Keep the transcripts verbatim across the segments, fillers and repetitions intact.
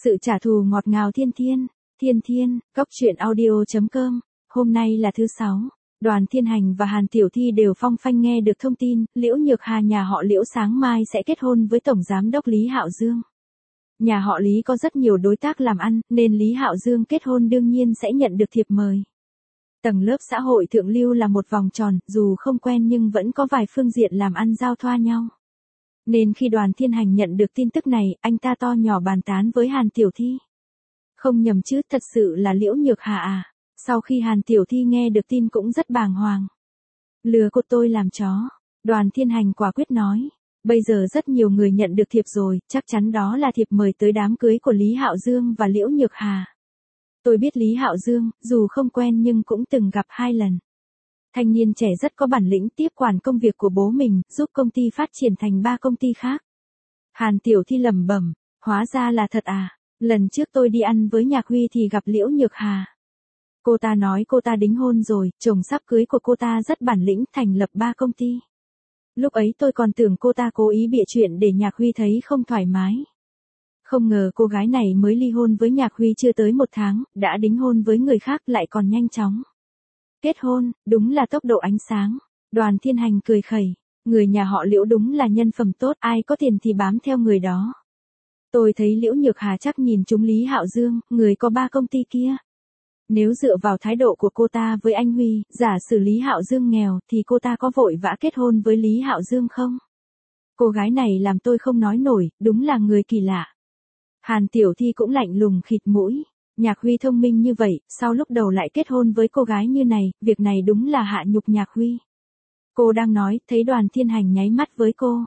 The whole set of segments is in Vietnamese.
Sự trả thù ngọt ngào thiên thiên, thiên thiên, cốc truyện audio.com, hôm nay là thứ sáu, Đoàn Thiên Hành và Hàn Tiểu Thi đều phong phanh nghe được thông tin, Liễu Nhược Hà nhà họ Liễu sáng mai sẽ kết hôn với Tổng Giám đốc Lý Hạo Dương. Nhà họ Lý có rất nhiều đối tác làm ăn, nên Lý Hạo Dương kết hôn đương nhiên sẽ nhận được thiệp mời. Tầng lớp xã hội thượng lưu là một vòng tròn, dù không quen nhưng vẫn có vài phương diện làm ăn giao thoa nhau. Nên khi Đoàn Thiên Hành nhận được tin tức này, anh ta to nhỏ bàn tán với Hàn Tiểu Thi. Không nhầm chứ, thật sự là Liễu Nhược Hà à. Sau khi Hàn Tiểu Thi nghe được tin cũng rất bàng hoàng. Lừa cô tôi làm chó. Đoàn Thiên Hành quả quyết nói. Bây giờ rất nhiều người nhận được thiệp rồi, chắc chắn đó là thiệp mời tới đám cưới của Lý Hạo Dương và Liễu Nhược Hà. Tôi biết Lý Hạo Dương, dù không quen nhưng cũng từng gặp hai lần. Thanh niên trẻ rất có bản lĩnh, tiếp quản công việc của bố mình, giúp công ty phát triển thành ba công ty khác. Hàn Tiểu Thi lẩm bẩm, hóa ra là thật à, lần trước tôi đi ăn với Nhạc Huy thì gặp Liễu Nhược Hà. Cô ta nói cô ta đính hôn rồi, chồng sắp cưới của cô ta rất bản lĩnh, thành lập ba công ty. Lúc ấy tôi còn tưởng cô ta cố ý bịa chuyện để Nhạc Huy thấy không thoải mái. Không ngờ cô gái này mới ly hôn với Nhạc Huy chưa tới một tháng, đã đính hôn với người khác lại còn nhanh chóng. Kết hôn, đúng là tốc độ ánh sáng. Đoàn Thiên Hành cười khẩy, người nhà họ Liễu đúng là nhân phẩm tốt, ai có tiền thì bám theo người đó. Tôi thấy Liễu Nhược Hà chắc nhìn trúng Lý Hạo Dương, người có ba công ty kia. Nếu dựa vào thái độ của cô ta với anh Huy, giả sử Lý Hạo Dương nghèo thì cô ta có vội vã kết hôn với Lý Hạo Dương không? Cô gái này làm tôi không nói nổi, đúng là người kỳ lạ. Hàn Tiểu Thi cũng lạnh lùng khịt mũi. Nhạc Huy thông minh như vậy, sau lúc đầu lại kết hôn với cô gái như này, việc này đúng là hạ nhục Nhạc Huy. Cô đang nói, thấy Đoàn Thiên Hành nháy mắt với cô.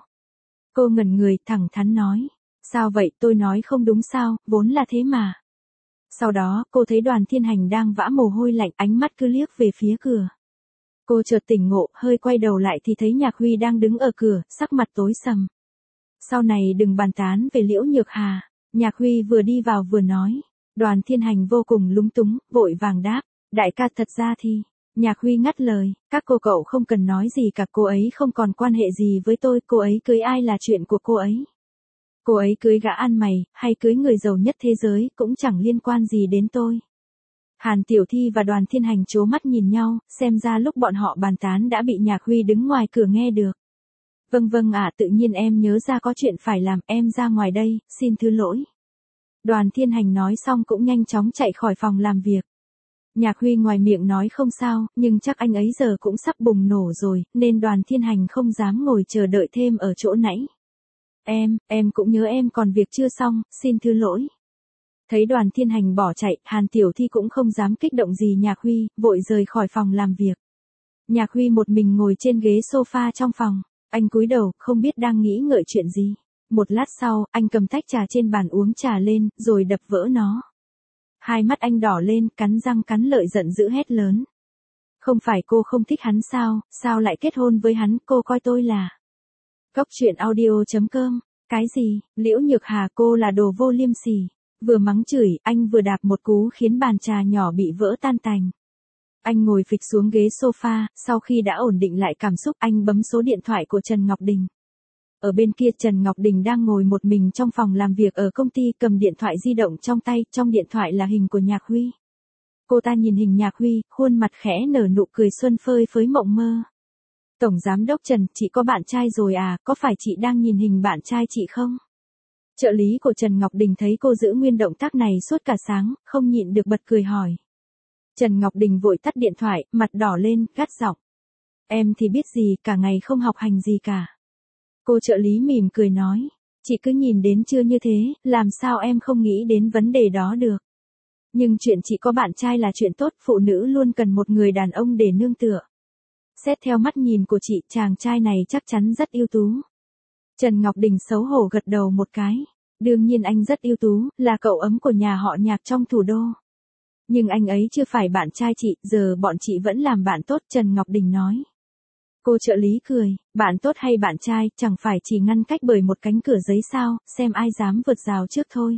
Cô ngẩn người, thẳng thắn nói. Sao vậy, tôi nói không đúng sao, vốn là thế mà. Sau đó, cô thấy Đoàn Thiên Hành đang vã mồ hôi lạnh, ánh mắt cứ liếc về phía cửa. Cô chợt tỉnh ngộ, hơi quay đầu lại thì thấy Nhạc Huy đang đứng ở cửa, sắc mặt tối sầm. Sau này đừng bàn tán về Liễu Nhược Hà. Nhạc Huy vừa đi vào vừa nói. Đoàn Thiên Hành vô cùng lúng túng, vội vàng đáp, đại ca thật ra thì, Nhạc Huy ngắt lời, các cô cậu không cần nói gì cả, cô ấy không còn quan hệ gì với tôi, cô ấy cưới ai là chuyện của cô ấy. Cô ấy cưới gã ăn mày, hay cưới người giàu nhất thế giới, cũng chẳng liên quan gì đến tôi. Hàn Tiểu Thi và Đoàn Thiên Hành trố mắt nhìn nhau, xem ra lúc bọn họ bàn tán đã bị Nhạc Huy đứng ngoài cửa nghe được. Vâng vâng ạ, tự nhiên em nhớ ra có chuyện phải làm, em ra ngoài đây, xin thứ lỗi. Đoàn Thiên Hành nói xong cũng nhanh chóng chạy khỏi phòng làm việc. Nhạc Huy ngoài miệng nói không sao, nhưng chắc anh ấy giờ cũng sắp bùng nổ rồi, nên Đoàn Thiên Hành không dám ngồi chờ đợi thêm ở chỗ nãy. Em, em cũng nhớ em còn việc chưa xong, xin thứ lỗi. Thấy Đoàn Thiên Hành bỏ chạy, Hàn Tiểu Thi cũng không dám kích động gì Nhạc Huy, vội rời khỏi phòng làm việc. Nhạc Huy một mình ngồi trên ghế sofa trong phòng, anh cúi đầu, không biết đang nghĩ ngợi chuyện gì. Một lát sau, anh cầm tách trà trên bàn uống trà lên, rồi đập vỡ nó. Hai mắt anh đỏ lên, cắn răng cắn lợi giận dữ hét lớn. Không phải cô không thích hắn sao, sao lại kết hôn với hắn, cô coi tôi là... Cốc truyện audio.com, cái gì, Liễu Nhược Hà cô là đồ vô liêm sỉ. Vừa mắng chửi, anh vừa đạp một cú khiến bàn trà nhỏ bị vỡ tan tành. Anh ngồi phịch xuống ghế sofa, sau khi đã ổn định lại cảm xúc, anh bấm số điện thoại của Trần Ngọc Đình. Ở bên kia Trần Ngọc Đình đang ngồi một mình trong phòng làm việc ở công ty, cầm điện thoại di động trong tay, trong điện thoại là hình của Nhạc Huy. Cô ta nhìn hình Nhạc Huy, khuôn mặt khẽ nở nụ cười xuân phơi phới mộng mơ. Tổng Giám đốc Trần, chị có bạn trai rồi à, có phải chị đang nhìn hình bạn trai chị không? Trợ lý của Trần Ngọc Đình thấy cô giữ nguyên động tác này suốt cả sáng, không nhịn được bật cười hỏi. Trần Ngọc Đình vội tắt điện thoại, mặt đỏ lên, gắt giọng. Em thì biết gì, cả ngày không học hành gì cả. Cô trợ lý mỉm cười nói, chị cứ nhìn đến trưa như thế, làm sao em không nghĩ đến vấn đề đó được. Nhưng chuyện chị có bạn trai là chuyện tốt, phụ nữ luôn cần một người đàn ông để nương tựa. Xét theo mắt nhìn của chị, chàng trai này chắc chắn rất ưu tú. Trần Ngọc Đình xấu hổ gật đầu một cái. Đương nhiên anh rất ưu tú, là cậu ấm của nhà họ Nhạc trong thủ đô. Nhưng anh ấy chưa phải bạn trai chị, giờ bọn chị vẫn làm bạn tốt, Trần Ngọc Đình nói. Cô trợ lý cười, bạn tốt hay bạn trai, chẳng phải chỉ ngăn cách bởi một cánh cửa giấy sao, xem ai dám vượt rào trước thôi.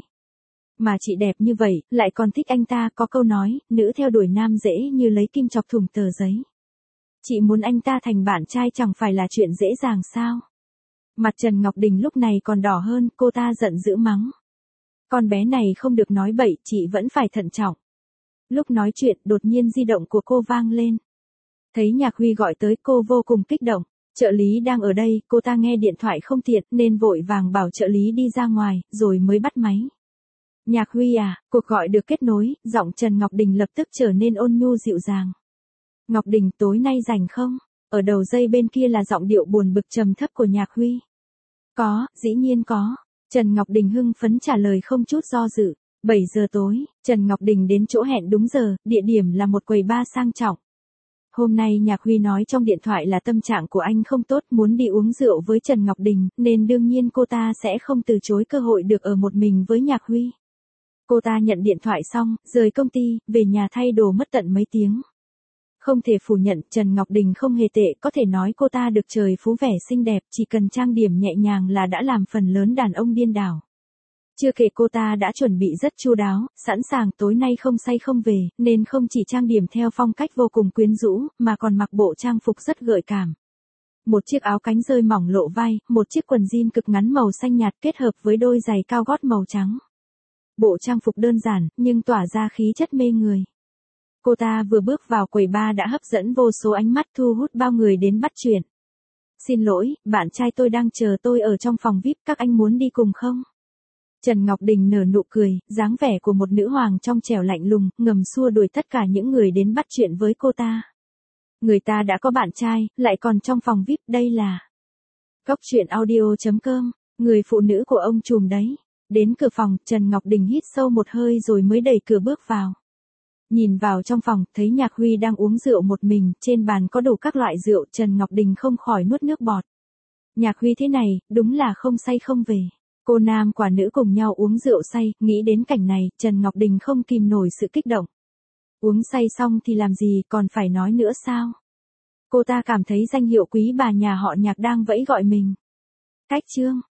Mà chị đẹp như vậy, lại còn thích anh ta, có câu nói, nữ theo đuổi nam dễ như lấy kim chọc thủng tờ giấy. Chị muốn anh ta thành bạn trai chẳng phải là chuyện dễ dàng sao? Mặt Trần Ngọc Đình lúc này còn đỏ hơn, cô ta giận dữ mắng. Con bé này không được nói bậy, chị vẫn phải thận trọng. Lúc nói chuyện, đột nhiên di động của cô vang lên. Thấy Nhạc Huy gọi tới, cô vô cùng kích động. Trợ lý đang ở đây, cô ta nghe điện thoại không tiện nên vội vàng bảo trợ lý đi ra ngoài, rồi mới bắt máy. Nhạc Huy à, cuộc gọi được kết nối, giọng Trần Ngọc Đình lập tức trở nên ôn nhu dịu dàng. Ngọc Đình, tối nay rảnh không? Ở đầu dây bên kia là giọng điệu buồn bực trầm thấp của Nhạc Huy. Có, dĩ nhiên có. Trần Ngọc Đình hưng phấn trả lời không chút do dự. bảy giờ tối, Trần Ngọc Đình đến chỗ hẹn đúng giờ, địa điểm là một quầy bar sang trọng. Hôm nay Nhạc Huy nói trong điện thoại là tâm trạng của anh không tốt, muốn đi uống rượu với Trần Ngọc Đình, nên đương nhiên cô ta sẽ không từ chối cơ hội được ở một mình với Nhạc Huy. Cô ta nhận điện thoại xong, rời công ty, về nhà thay đồ mất tận mấy tiếng. Không thể phủ nhận, Trần Ngọc Đình không hề tệ, có thể nói cô ta được trời phú vẻ xinh đẹp, chỉ cần trang điểm nhẹ nhàng là đã làm phần lớn đàn ông điên đảo. Chưa kể cô ta đã chuẩn bị rất chu đáo, sẵn sàng tối nay không say không về, nên không chỉ trang điểm theo phong cách vô cùng quyến rũ, mà còn mặc bộ trang phục rất gợi cảm. Một chiếc áo cánh rơi mỏng lộ vai, một chiếc quần jean cực ngắn màu xanh nhạt kết hợp với đôi giày cao gót màu trắng. Bộ trang phục đơn giản, nhưng tỏa ra khí chất mê người. Cô ta vừa bước vào quầy bar đã hấp dẫn vô số ánh mắt, thu hút bao người đến bắt chuyện. Xin lỗi, bạn trai tôi đang chờ tôi ở trong phòng vi ai pi, các anh muốn đi cùng không? Trần Ngọc Đình nở nụ cười, dáng vẻ của một nữ hoàng trong trẻo lạnh lùng, ngầm xua đuổi tất cả những người đến bắt chuyện với cô ta. Người ta đã có bạn trai, lại còn trong phòng vi ai pi, đây là... Cóc truyện audio chấm com, người phụ nữ của ông trùm đấy. Đến cửa phòng, Trần Ngọc Đình hít sâu một hơi rồi mới đẩy cửa bước vào. Nhìn vào trong phòng, thấy Nhạc Huy đang uống rượu một mình, trên bàn có đủ các loại rượu, Trần Ngọc Đình không khỏi nuốt nước bọt. Nhạc Huy thế này, đúng là không say không về. Cô nam quả nữ cùng nhau uống rượu say, nghĩ đến cảnh này, Trần Ngọc Đình không kìm nổi sự kích động. Uống say xong thì làm gì, còn phải nói nữa sao? Cô ta cảm thấy danh hiệu quý bà nhà họ Nhạc đang vẫy gọi mình. Cách chương